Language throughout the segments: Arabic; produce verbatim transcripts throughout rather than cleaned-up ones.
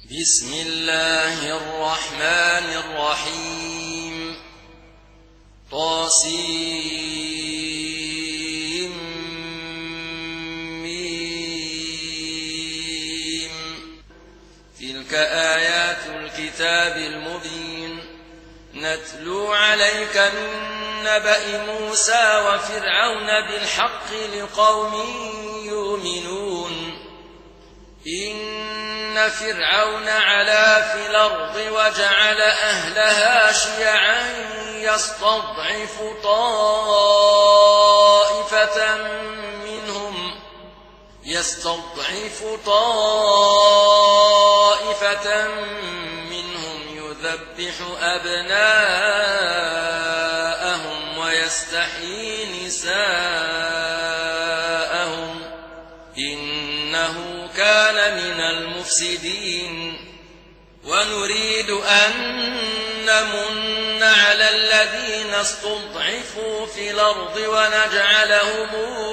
بسم الله الرحمن الرحيم طاسيم ميم تلك آيات الكتاب المبين نتلو عليك من نبأ موسى وفرعون بالحق لقوم يؤمنون إن فرعون علا في الأرض وجعل أهلها شيعا يستضعف طائفة منهم يستضعف طائفة منهم يذبح أبناءهم ويستحيي نساءهم إنه كان من المفسدين ونريد أن نمن على الذين استضعفوا في الأرض ونجعلهم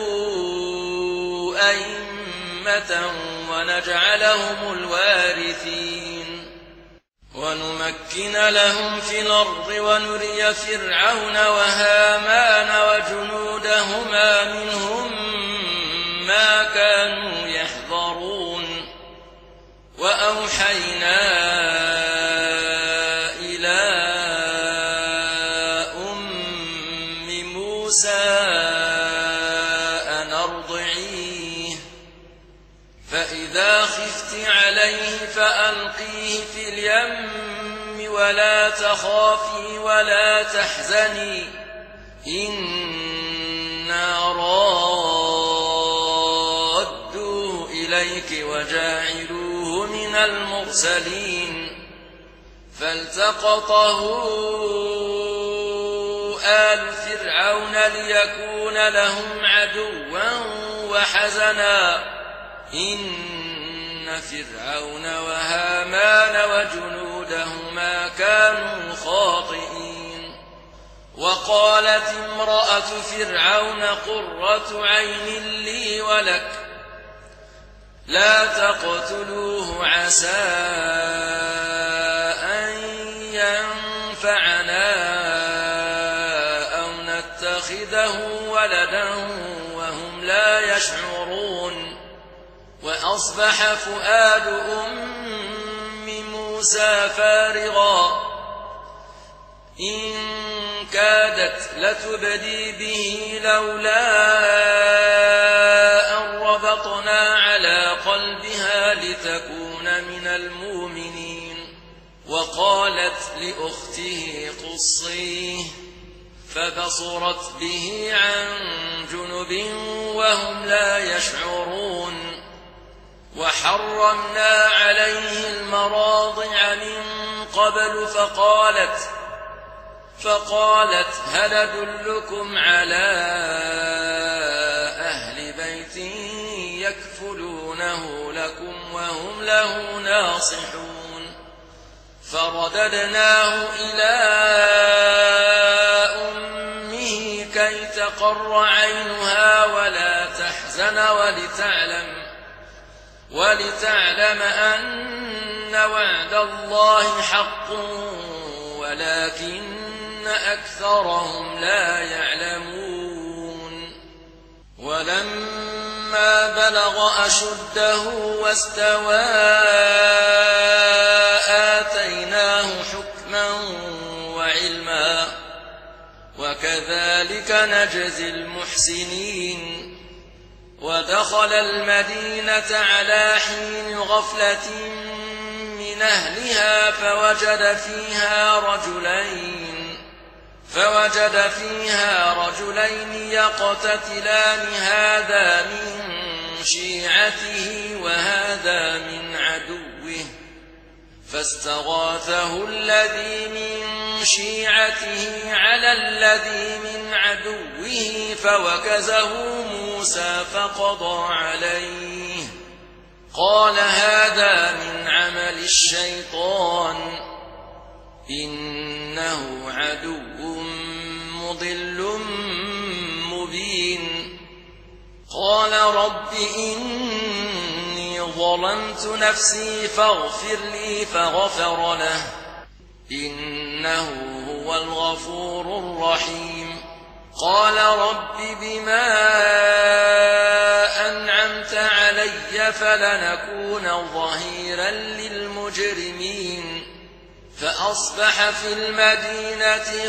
أئمة ونجعلهم الوارثين ونمكن لهم في الأرض ونري فرعون وهامان وجنودهما منهم ما كانوا يحذرون وأوحينا إلى أم موسى أن أرضعيه فإذا خفت عليه فألقيه في اليم ولا تخافي ولا تحزني إنا رادوه إليك وجاعلوه من المرسلين فالتقطه آل فرعون ليكون لهم عدوا وحزنا إن فرعون وهامان وجنودهما كانوا خاطئين وقالت امرأة فرعون قرة عين لي ولك لا تقتلوه عسى أن ينفعنا أو نتخذه ولدا وهم لا يشعرون وأصبح فؤاد أم موسى فارغا إن كادت لتبدي به لولا أن ربطنا على قلبها لتكون من المؤمنين وقالت لأخته قصيه فبصرت به عن جنب وهم لا يشعرون وحرمنا عليه المراضع من قبل فقالت فقالت هل أدلكم على أهل بيت يكفلونه لكم وهم له ناصحون فرددناه إلى أمه كي تقر عينها ولا تحزن ولتعلم ولتعلم أن وعد الله حق ولكن أكثرهم لا يعلمون ولما بلغ أشده واستوى آتيناه حكما وعلما وكذلك نجزي المحسنين ودخل المدينة على حين غفلة من أهلها فوجد فيها رجلين فوجد فيها رجلين يقتتلان هذا من شيعته وهذا من عدوه فاستغاثه الذي من شيعته على الذي من عدوه فوكزه موسى فقضى عليه قال هذا من عمل الشيطان إنه عدو مضل مبين قال رب إني ظلمت ظلمت نفسي فاغفر لي فغفر له إنه هو الغفور الرحيم قال رب بما أنعمت علي فلنكون ظهيرا للمجرمين فأصبح في المدينة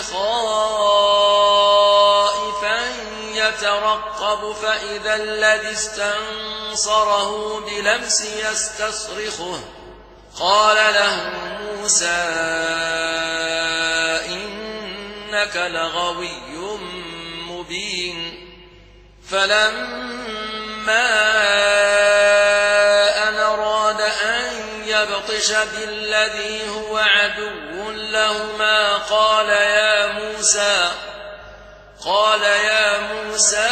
خائفا يترقب فإذا الذي استنصره بلمس يستصرخه قال له موسى إنك لغوي مبين فلما أن أراد أن يبطش بالذي هو عدو لهما قال يا موسى قال يا موسى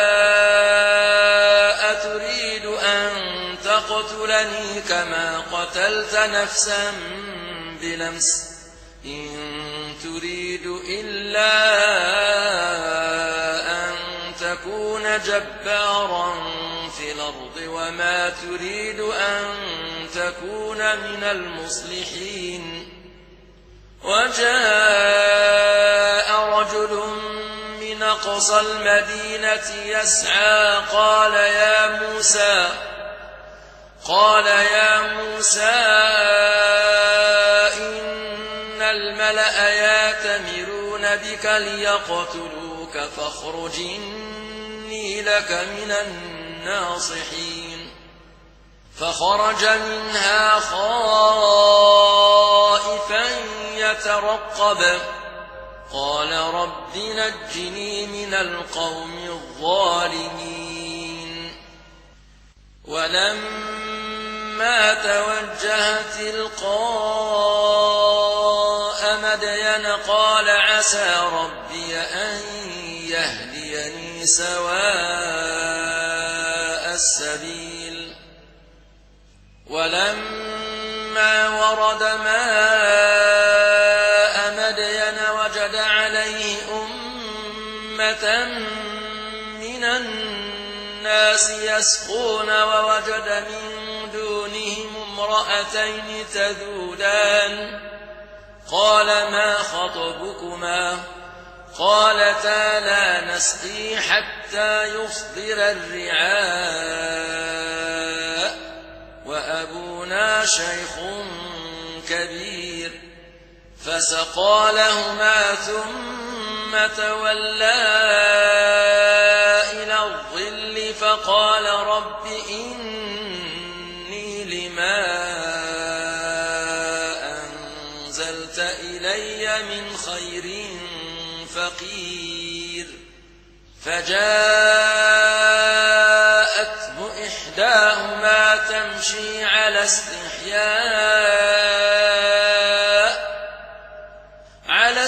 أتريد أن تقتلني كما قتلت نفسا بلمس إن تريد إلا أن تكون جبارا في الأرض وما تريد أن تكون من المصلحين وجاء رجل من أقصى المدينة يسعى قال يا موسى قال يا موسى إن الملأ يأتمرون بك ليقتلوك فاخرج إني لك من الناصحين فخرج منها خائفا يترقب قال رب نجني من القوم الظالمين ولما توجه تلقاء مدين قال عسى ربي أن يهديني سواء السبيل ولما ورد ماء مدين وجد عليه أمة من الناس يسقون ووجد من دونهم امرأتين تذودان قال ما خطبكما قالتا لا نسقي حتى يصدر الرعاء وأبونا شيخ كبير فسقى لهما ثم تولى إلى الظل فقال رب إني لما أنزلت إلي من خير فقير فجاءته إحداهما تمشي على استحياء على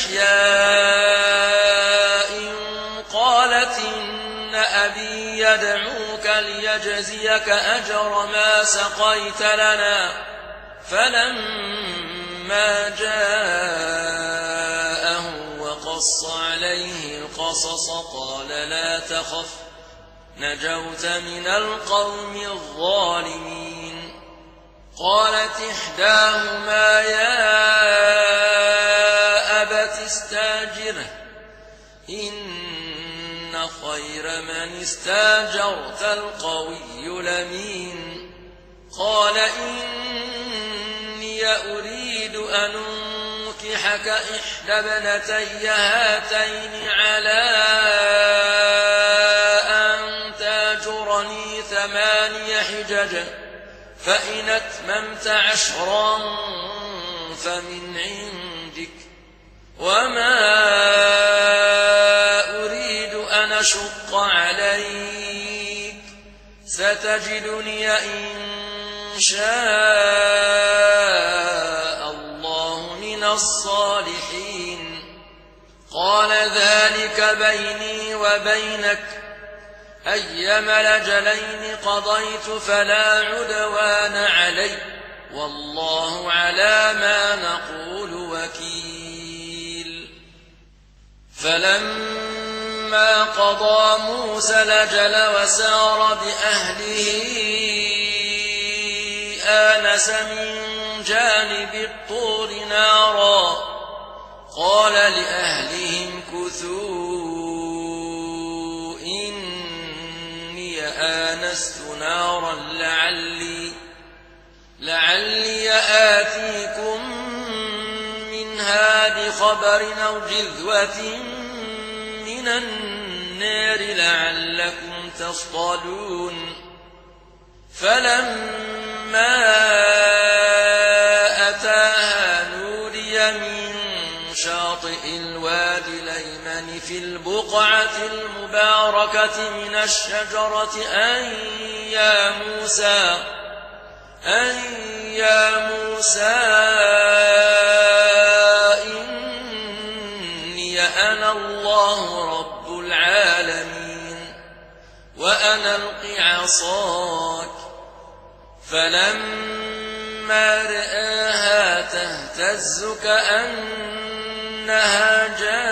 استحياء قالت إن أبي يدعوك ليجزيك أجر ما سقيت لنا فلما جاءه وقص عليه القصص قال لا تخف نجوت من القوم الظالمين قالت إحداهما يا أبت استاجره إن خير من استاجرت القوي الأمين قال إني أريد أن أنكحك إحدى ابنتي هاتين على أن تاجرني ثماني حجج فإن أتممت عشرا فمن عندك وما أريد أن أشق عليك ستجدني إن شاء الله من الصالحين قال ذلك بيني وبينك أيما الأجلين قضيت فلا عدوان علي والله على ما نقول وكيل فلما قضى موسى الأجل وسار بأهله آنس من جانب الطور نارا قال لأهلهم كثوا إني آنست نارا لعلي, لعلي آتيكم منها بخبر أو جذوة من النار لعلكم تصطلون فلما أتاها نودي من شاطئ الوادي الأيمن في البقعة المباركة من الشجرة أن يا موسى أن يا موسى إني أنا الله رب العالمين وأن ألق عصاك فلما رآها تهتز كأنها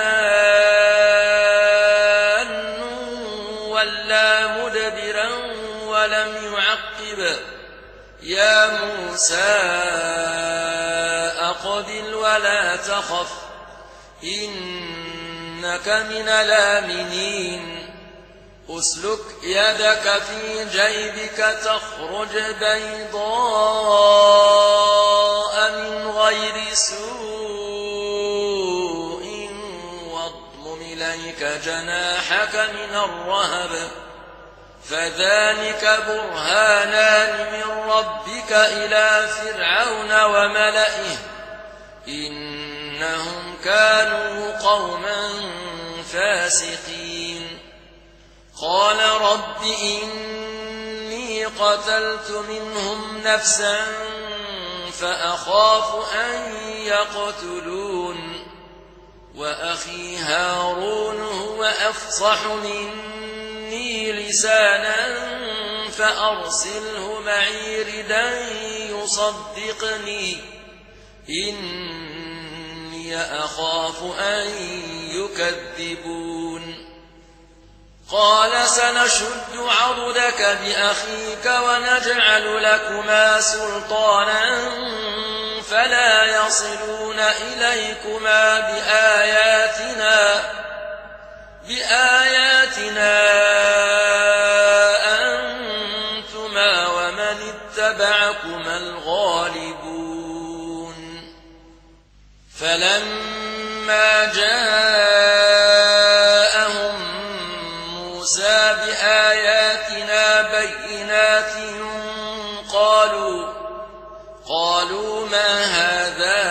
جان ولا مدبرا ولم يعقب يا موسى أقبل ولا تخف إنك من الآمنين أسلك يدك في جيبك تخرج بيضاء من غير سوء واضمم إليك جناحك من الرهب فذلك برهانان من ربك إلى فرعون وملئه إنهم كانوا قوما فاسقين قال رب إني قتلت منهم نفسا فأخاف أن يقتلون وأخي هارون هو أفصح مني لسانا فأرسله معي ردا يصدقني إني أخاف أن يكذبون قال سنشد عضدك بأخيك ونجعل لكما سلطانا فلا يصلون إليكما بآياتنا بآياتنا أنتما ومن اتبعكما الغالبون فلما جاءهم موسى بآياتنا بينات قالوا قالوا ما هذا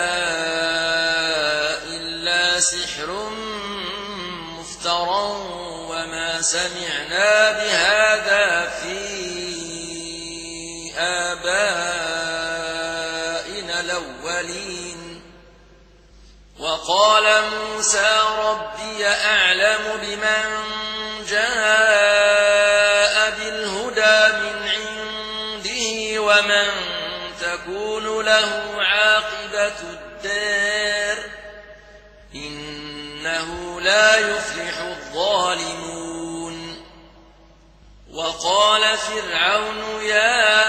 إلا سحر مفترى وما سمعنا بهذا في آبائنا الأولين وقال موسى ربي أعلم بمن جاء بالهدى من عنده ومن تكون له عاقبة الدار إنه لا يفلح الظالمون وقال فرعون يا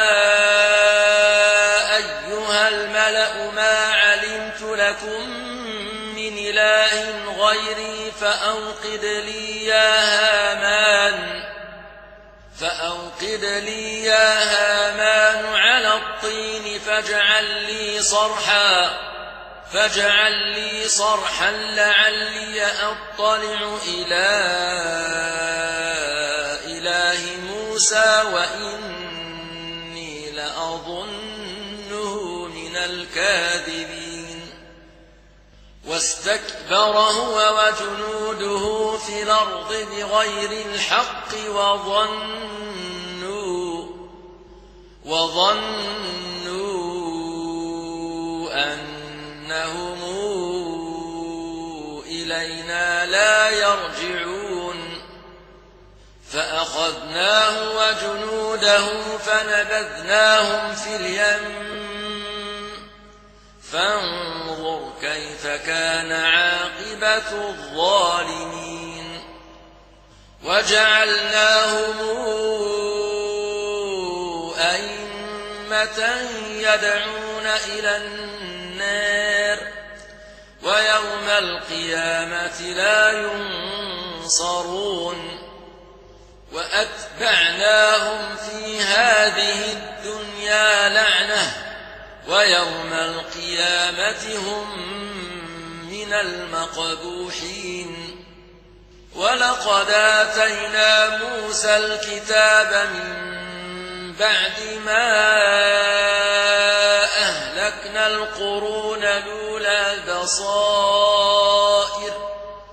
أيها الملأ ما علمت لكم من إله غيري فأوقد لي يا هامان فأوقد لي يا هامان على الطين فاجعل لي صرحا فاجعل لي صرحا لعلي أطلع إلى إله موسى وإني لأظنه من الكاذبين واستكبر هو وجنوده في الأرض بغير الحق وظنوا وظنوا أنهم إلينا لا يرجعون فأخذناه وجنوده فنبذناهم في اليم فانظر كيف كان عاقبة الظالمين وجعلناهم أئمة جنة يدعون إلى النار ويوم القيامة لا ينصرون وأتبعناهم في هذه الدنيا لعنة ويوم القيامة هم من المقبوحين ولقد آتينا موسى الكتاب من بعد ما أهلكنا القرون الأولى بصائر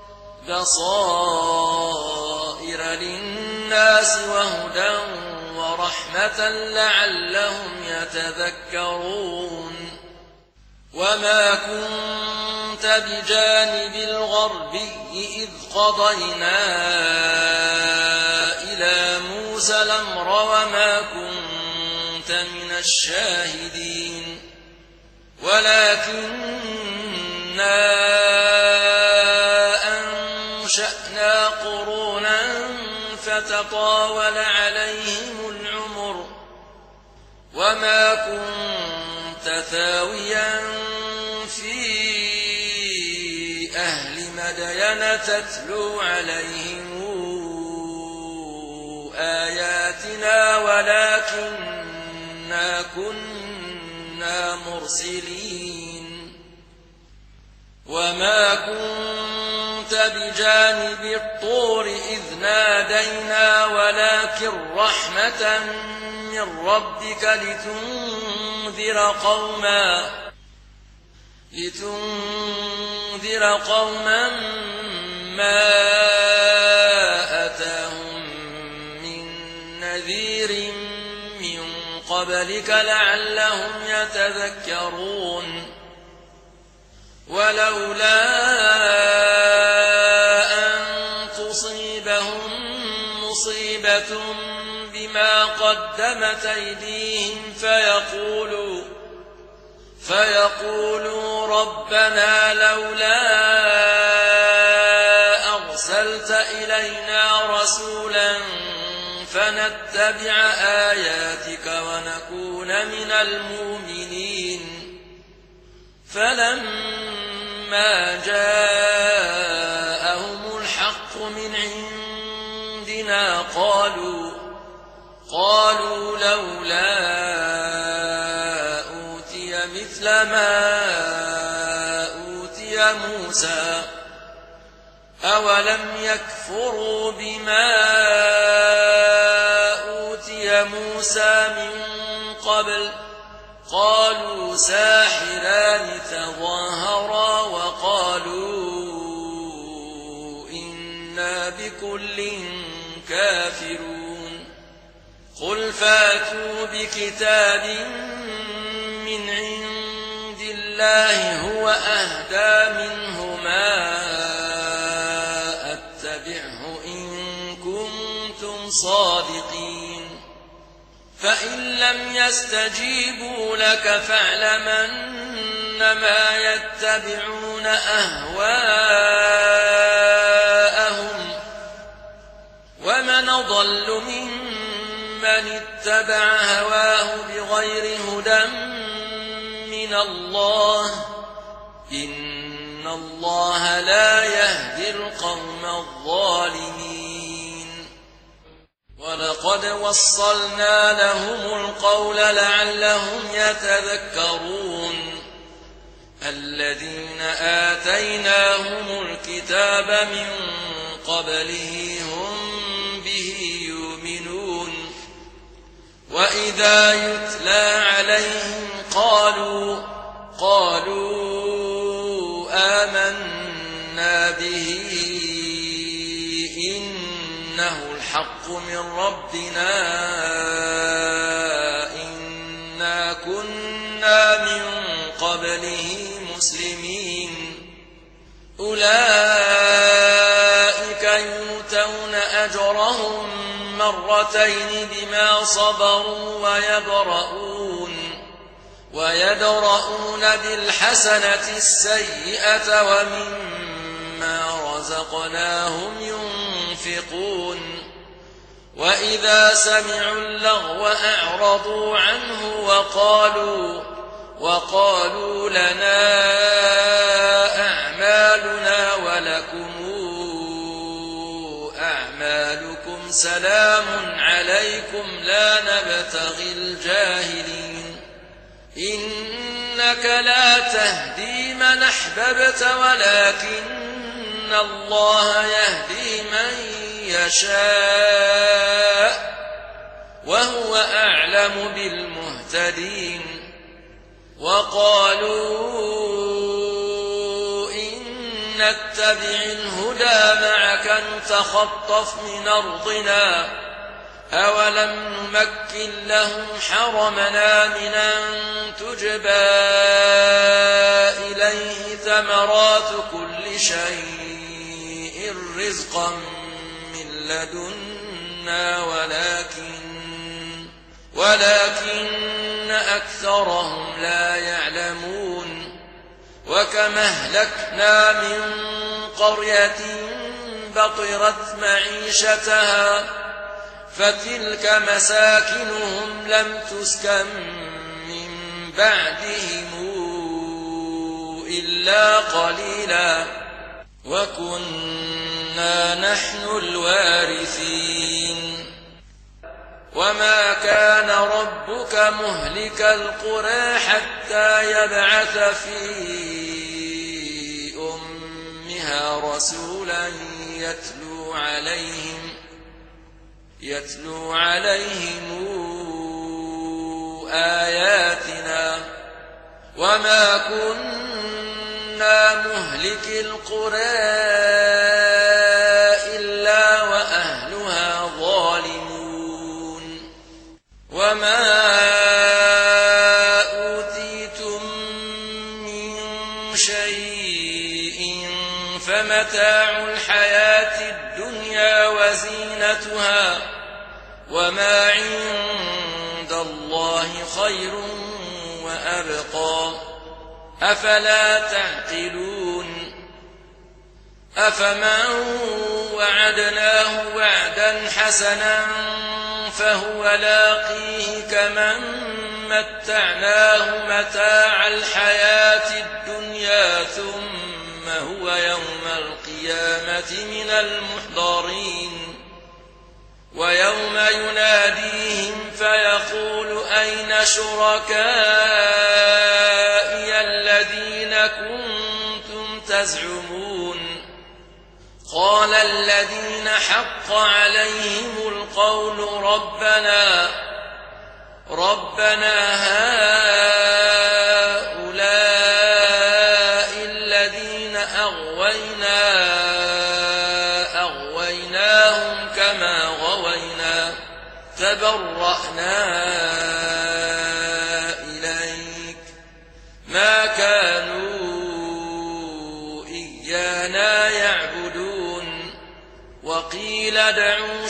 بصائر للناس وهدى ورحمة لعلهم يتذكرون وما كنت بجانب الغربي إذ قضينا إلى موسى الأمر وما كنت من الشاهدين ولكننا أنشأنا قرونا فتطاول عليهم العمر وما كنت ثاويا في أهل مدين تتلو عليهم آياتنا ولكننا كنا مرسلين وما كنت بجانب الطور إذ نادينا ولكن رحمة من ربك لتنذر قوما لتنذر قوما ما أتاهم من نذير من قبلك لعلهم يتذكرون ولولا أن تصيبهم مصيبة بما قدمت أيديهم فيقولوا فيقولوا ربنا لولا أرسلت إلينا رسولا فنتبع آياتك ونكون من المؤمنين فلما جاءهم الحق من عندنا قالوا قالوا لولا أوتي مثل ما أوتي موسى أولم يكفروا بما أوتي موسى من قبل قالوا ساحران تظاهرا وقالوا إنا بكل كافرون قل فاتوا بكتاب من عند الله هو أهدى منهما أتبعه إن كنتم صادقين فإن لم يستجيبوا لك فاعلم أنما يتبعون أهواءهم ومن أضل ممن اتبع هواه بغير هدى من الله إن الله لا يهدي القوم الظالمين ولقد وصلنا لهم القول لعلهم يتذكرون الذين آتيناهم الكتاب من قبله هم به يؤمنون وإذا يتلى عليهم قالوا قالوا آمنا به إنه الحق من ربنا إنا كنا من قبله مسلمين أولئك يؤتون أجرهم مرتين بما صبروا ويدرؤون ويدرؤون بالحسنة السيئة ومما رزقناهم ينفقون وإذا سمعوا اللغو أعرضوا عنه وقالوا وقالوا لنا أعمالنا ولكم أعمالكم سلام عليكم لا نبتغي الجاهلين إنك لا تهدي من أحببت ولكن الله يهدي من يشاء وهو أعلم بالمهتدين وقالوا إن نتبع الهدى معك نتخطف من أرضنا أولم نمكن لهم حرمنا من أن تجبى إليه ثمرات كل شيء رزقا من لدنا ولكن ولكن أكثرهم لا يعلمون وكم أهلكنا من قرية بطرت معيشتها فتلك مساكنهم لم تسكن من بعدهم إلا قليلا وكنا نحن الوارثين وما كان ربك مهلك القرى حتى يبعث في أمها رسولا يتلو عليهم يتلو عليهم آياتنا وما كنا مهلك القرى إلا وأهلها ظالمون وما أوتيتم من شيء فمتاع الحياة الدنيا وزينتها وما عند الله خير وأبقى أفلا تعقلون أفمن وعدناه وعدا حسنا فهو لاقيه كمن متعناه متاع الحياة الدنيا ثم هو يوم القيامة من المحضرين ويوم يناديهم فيقول أين شركائي الذين كنتم تزعمون قال الذين حق عليهم القول ربنا ربنا هؤلاء الذين أغوينا أغويناهم كما غوينا تبرأنا إليك ما كانوا إيانا يعبدون وقيل ادعوا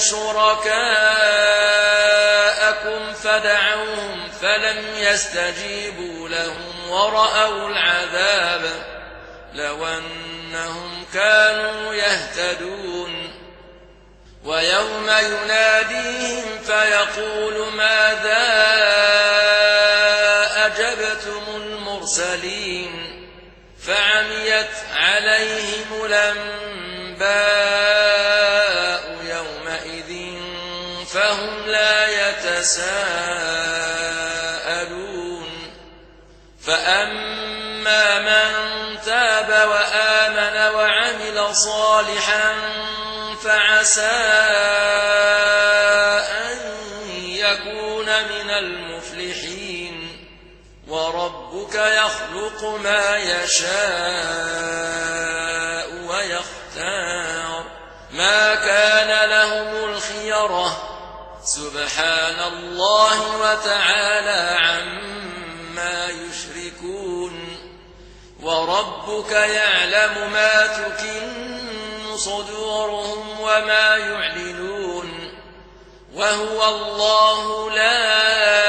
شركاءكم فدعوهم فلم يستجيبوا لهم ورأوا العذاب لو أنهم كانوا يهتدون ويوم يناديهم فيقول ماذا أجبتم المرسلين فعميت عليهم الأنباء يومئذ فهم لا يتساءلون فأما من تاب وآمن وعمل صالحا فعسى أن يكون من المفلحين وربك يخلق ما يشاء ويختار ما كان لهم الخيرة سبحان الله وتعالى عما يشركون وربك يعلم ما تكن صدورهم وما يعلنون وهو الله لا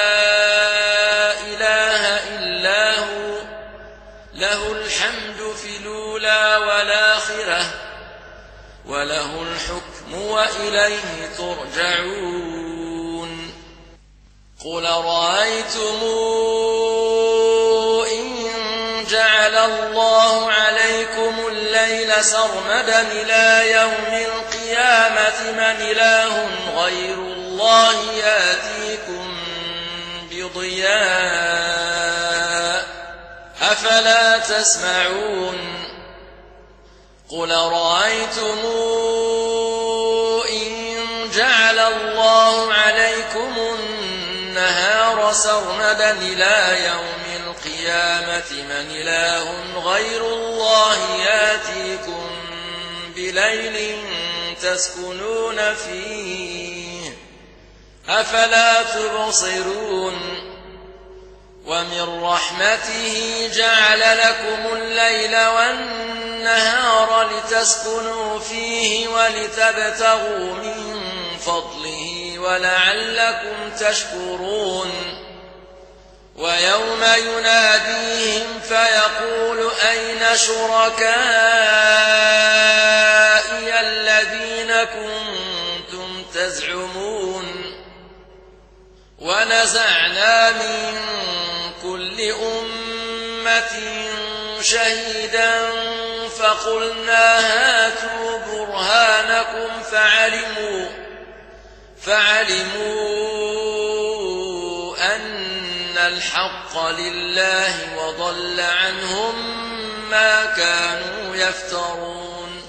إله إلا هو له الحمد في الأولى والآخرة وله الحكم وإليه ترجعون قل رأيتم إن جعل الله عليكم الليل سرمدا إلى يوم القيامة من إله غير الله يأتيكم بضياء أفلا تسمعون قل رأيتم إن جعل الله عليكم النهار سرمدا إلى يوم القيامة من إله غير الله يأتيكم بليل تسكنون فيه أفلا تبصرون ومن رحمته جعل لكم الليل والنهار لتسكنوا فيه ولتبتغوا من فضله ولعلكم تشكرون ويوم يناديهم فيقول أين شركائي الذين كنتم تزعمون ونزعنا من كل أمة شهيدا فقلنا هاتوا برهانكم فعلموا فعلموا أن الحق لله وضل عنهم ما كانوا يفترون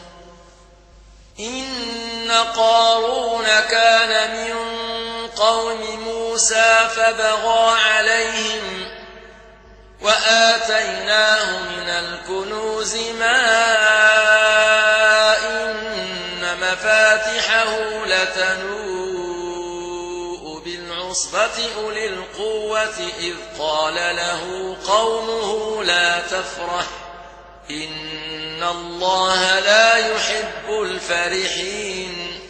إن قارون كان من قوم موسى فبغى عليهم وآتيناه من الكنوز ما إن مفاتحه لتنوء بالعصبة أولي القوة إذ قال له قومه لا تفرح إن الله لا يحب الفرحين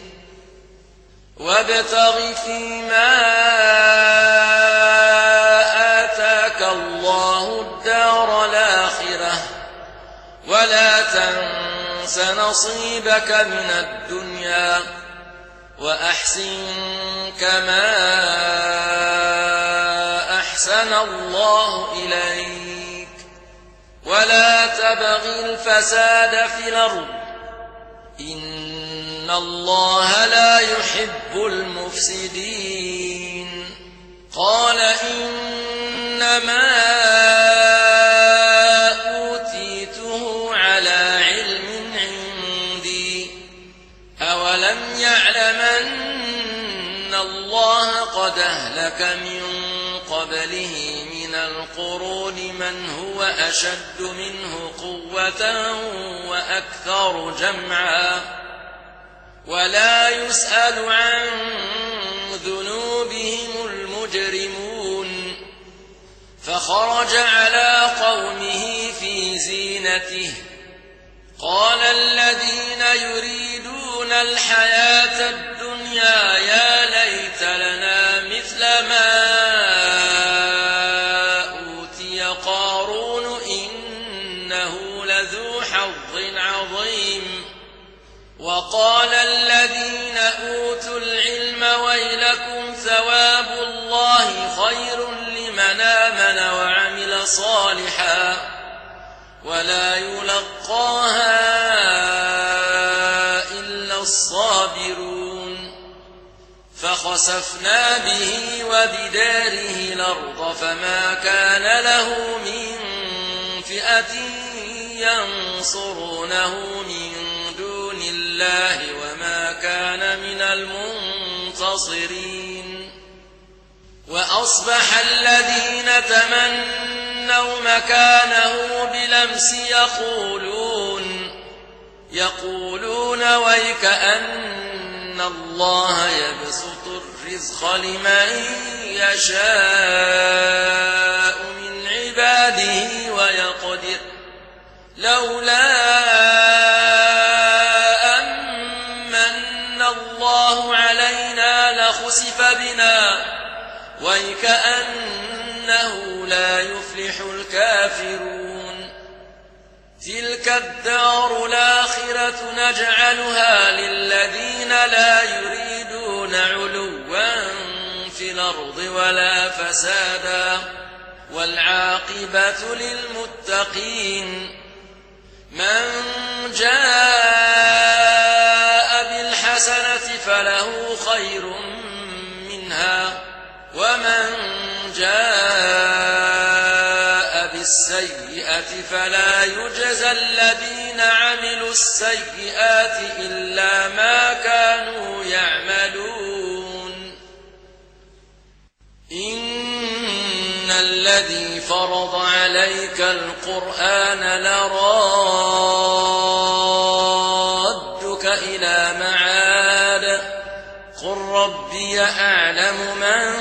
وابتغ فيما آتاك الله الدار الآخرة ولا تنس نصيبك من الدنيا وأحسن كما أحسن الله إليك ولا تبغ الفساد في الأرض إن الله لا يحب المفسدين قال إنما أوتيته على علم عندي أولم يعلم أن الله قد أهلك من قبله من القرون من هو أشد منه قوة وأكثر جمعا ولا يسأل عن ذنوبهم المجرمون فخرج على قومه في زينته قال الذين يريدون الحياة الدنيا يا ليت لنا مثل ما أوتي قارون إنه لذو حظ عظيم وقال الذين أوتوا العلم ويلكم ثواب الله خير لمن آمن وعمل صالحا ولا يلقاها إلا الصابرون فخسفنا به وبداره الأرض فما كان له من فئة ينصرونه من دون الله وما كان من المنتصرين وأصبح الذين تمنوا مكانه بلمس يقولون يقولون ويك أن الله يبسط الرزق لمن يشاء من عباده ويقدر لولا أمن الله علينا لخسف بنا ويكأنه لا يفلح الكافرون تلك الدار الآخرة نجعلها للذين لا يريدون علوا في الأرض ولا فسادا والعاقبة للمتقين من جاء بالحسنة فله خير منها ومن جاء بالسيئة فلا يجزى الذين عملوا السيئات إلا ما كانوا يعملون إن الذي فرض عليك القرآن لرادك إلى معاد قل ربي أعلم من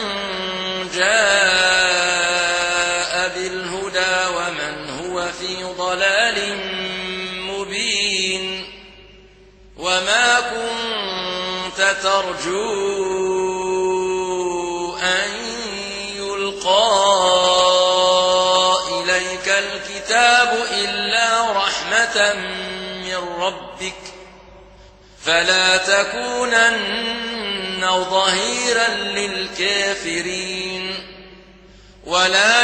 جاء بالهدى ومن هو في ضلال مبين وما كنت ترجو أن يلقى إليك الكتاب إلا رحمة من ربك فلا تكونن ظهيرا للكافرين ولا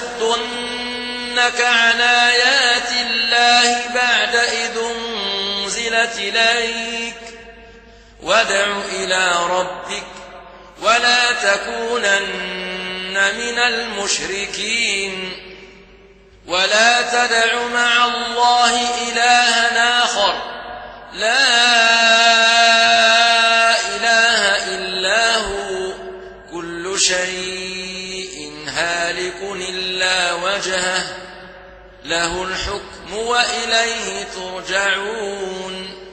يصدنك عن آيات الله بعد إذ أنزلت إليك وادع إلى ربك ولا تكونن من المشركين ولا تدع مع الله إلها آخر لا إله إلا هو كل شيء هالك إلا وجهه له الحكم وإليه ترجعون